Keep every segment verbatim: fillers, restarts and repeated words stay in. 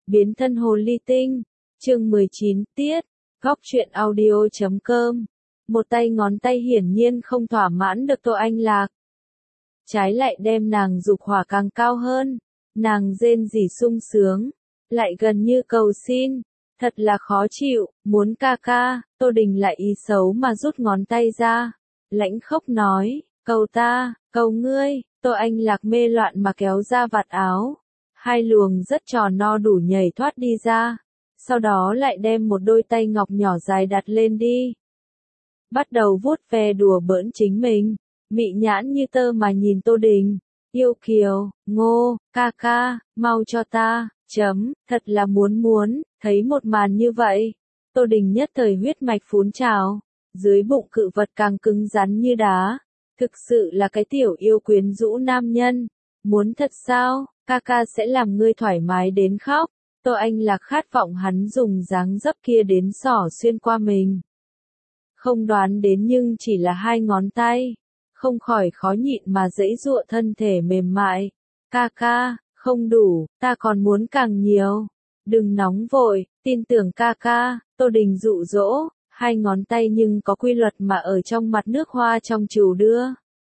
Biến thân hồ ly tinh. Chương mười chín tiết. Góc truyện audio chấm com. Một tay ngón tay hiển nhiên không thỏa mãn được Tô Anh Lạc. Trái lại đem nàng dục hỏa càng cao hơn. Nàng rên rỉ sung sướng. Lại gần như cầu xin. Thật là khó chịu, muốn ca ca. Tô Đình lại ý xấu mà rút ngón tay ra. Lãnh khốc nói, cầu ta, cầu ngươi. Tô Anh Lạc mê loạn mà kéo ra vạt áo. Hai luồng rất tròn no đủ nhảy thoát đi ra. Sau đó lại đem một đôi tay ngọc nhỏ dài đặt lên đi. Bắt đầu vuốt ve đùa bỡn chính mình. Mị nhãn như tơ mà nhìn Tô Đình. Yêu kiều, ngô, ca ca, mau cho ta, chấm, thật là muốn muốn, thấy một màn như vậy. Tô Đình nhất thời huyết mạch phún trào. Dưới bụng cự vật càng cứng rắn như đá. Thực sự là cái tiểu yêu quyến rũ nam nhân. Muốn thật sao, ca ca sẽ làm ngươi thoải mái đến khóc. Tô Anh Lạc khát vọng hắn dùng dáng dấp kia đến xỏ xuyên qua mình. Không đoán đến nhưng chỉ là hai ngón tay. Không khỏi khó nhịn mà giãy giụa thân thể mềm mại. Ca ca, không đủ, ta còn muốn càng nhiều. Đừng nóng vội, tin tưởng ca ca. Tô Đình dụ dỗ, hai ngón tay nhưng có quy luật mà ở trong mặt nước hoa trong trù đưa.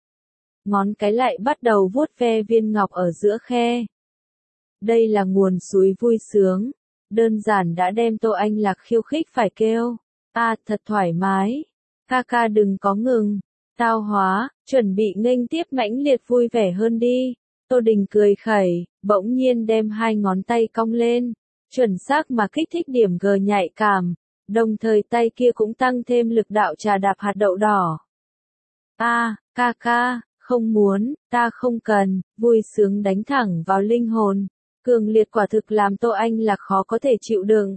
Ngón cái lại bắt đầu vuốt ve viên ngọc ở giữa khe. Đây là nguồn suối vui sướng. Đơn giản đã đem Tô Anh Lạc khiêu khích phải kêu. À, thật thoải mái. Ca ca đừng có ngừng. Tao hóa, chuẩn bị nghênh tiếp mãnh liệt vui vẻ hơn đi. Tô Đình cười khẩy, bỗng nhiên đem hai ngón tay cong lên. Chuẩn xác mà kích thích điểm G nhạy cảm. Đồng thời tay kia cũng tăng thêm lực đạo trà đạp hạt đậu đỏ. À, ca ca, không muốn, ta không cần, vui sướng đánh thẳng vào linh hồn. Cường liệt quả thực làm Tô Anh Lạc khó có thể chịu đựng.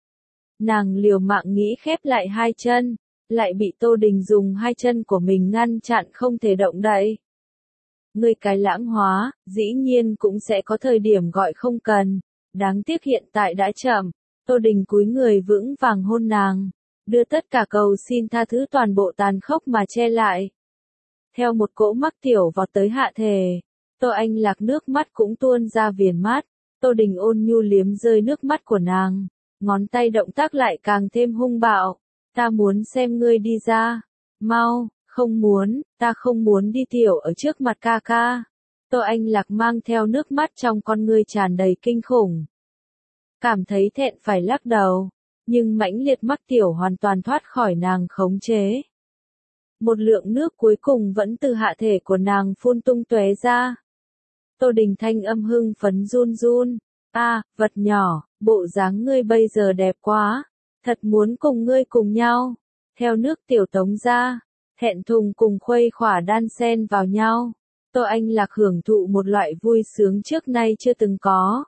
Nàng liều mạng nghĩ khép lại hai chân, lại bị Tô Đình dùng hai chân của mình ngăn chặn không thể động đậy. Ngươi cái lãng hóa, dĩ nhiên cũng sẽ có thời điểm gọi không cần. Đáng tiếc hiện tại đã chậm. Tô Đình cúi người vững vàng hôn nàng, đưa tất cả cầu xin tha thứ toàn bộ tàn khốc mà che lại. Theo một cỗ mắc tiểu vọt tới hạ thể, Tô Anh Lạc nước mắt cũng tuôn ra viền mắt. Tô Đình ôn nhu liếm rơi nước mắt của nàng, ngón tay động tác lại càng thêm hung bạo. Ta muốn xem ngươi đi ra, mau, không muốn, ta không muốn đi tiểu ở trước mặt ca ca. Tô Anh Lạc mang theo nước mắt trong con ngươi tràn đầy kinh khủng. Cảm thấy thẹn phải lắc đầu, nhưng mãnh liệt mắc tiểu hoàn toàn thoát khỏi nàng khống chế. Một lượng nước cuối cùng vẫn từ hạ thể của nàng phun tung tóe ra. Tô Đình thanh âm hưng phấn run run. À, vật nhỏ, bộ dáng ngươi bây giờ đẹp quá. Thật muốn cùng ngươi cùng nhau. Theo nước tiểu tống ra, thẹn thùng cùng khuây khỏa đan xen vào nhau. Tô Anh Lạc hưởng thụ một loại vui sướng trước nay chưa từng có.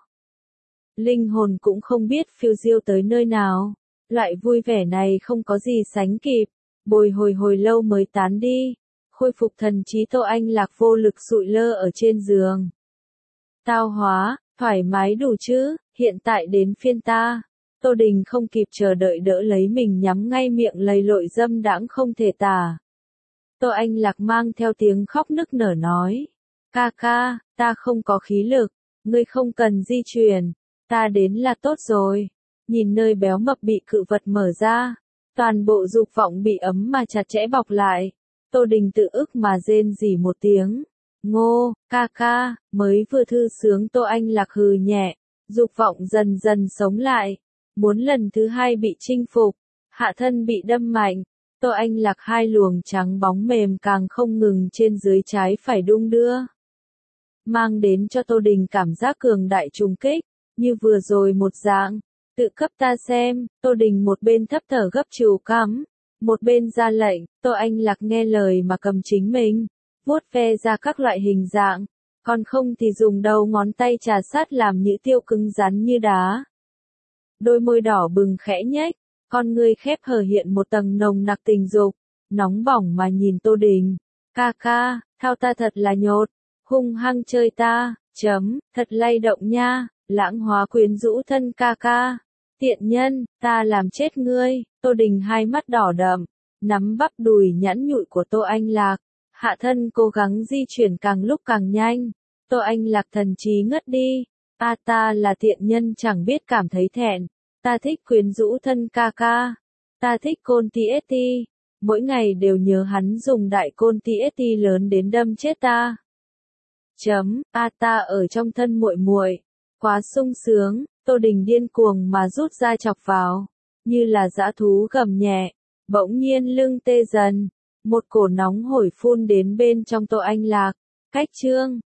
Linh hồn cũng không biết phiêu diêu tới nơi nào. Loại vui vẻ này không có gì sánh kịp. Bồi hồi hồi lâu mới tán đi. Khôi phục thần trí Tô Anh Lạc vô lực sụi lơ ở trên giường. Tao hóa, thoải mái đủ chứ, hiện tại đến phiên ta. Tô Đình không kịp chờ đợi đỡ lấy mình nhắm ngay miệng lầy lội dâm đãng không thể tả. Tô Anh Lạc mang theo tiếng khóc nức nở nói. Ca ca, ta không có khí lực, ngươi không cần di chuyển, ta đến là tốt rồi. Nhìn nơi béo mập bị cự vật mở ra, toàn bộ dục vọng bị ấm mà chặt chẽ bọc lại. Tô Đình tự ức mà rên rỉ một tiếng. Ngô, ca ca, mới vừa thư sướng Tô Anh Lạc hừ nhẹ, dục vọng dần dần sống lại. Muốn lần thứ hai bị chinh phục, hạ thân bị đâm mạnh. Tô Anh Lạc hai luồng trắng bóng mềm càng không ngừng trên dưới trái phải đung đưa. Mang đến cho Tô Đình cảm giác cường đại trùng kích, như vừa rồi một dạng. Tự cấp ta xem, Tô Đình một bên thấp thở gấp trù cắm, một bên ra lệnh, Tô Anh Lạc nghe lời mà cầm chính mình, vuốt ve ra các loại hình dạng, còn không thì dùng đầu ngón tay trà sát làm nhũ tiêu cứng rắn như đá. Đôi môi đỏ bừng khẽ nhếch, con ngươi khép hờ hiện một tầng nồng nặc tình dục, nóng bỏng mà nhìn Tô Đình. Ca ca, thao ta thật là nhột, hung hăng chơi ta, chấm, thật lay động nha, lãng hóa quyến rũ thân ca ca. Tiện nhân, ta làm chết ngươi. Tô Đình hai mắt đỏ đậm, nắm bắp đùi nhẵn nhụi của Tô Anh Lạc, hạ thân cố gắng di chuyển càng lúc càng nhanh. Tô Anh Lạc thần trí ngất đi, A ta là tiện nhân chẳng biết cảm thấy thẹn. Ta thích quyến rũ thân ca ca. Ta thích côn ti ét ti. Mỗi ngày đều nhớ hắn dùng đại côn ti ét ti lớn đến đâm chết ta. Chấm, a ta ở trong thân muội muội, quá sung sướng, Tô Đình điên cuồng mà rút ra chọc vào, như là dã thú gầm nhẹ, bỗng nhiên lưng tê dần, một cổ nóng hổi phun đến bên trong Tô Anh Lạc. Cách chương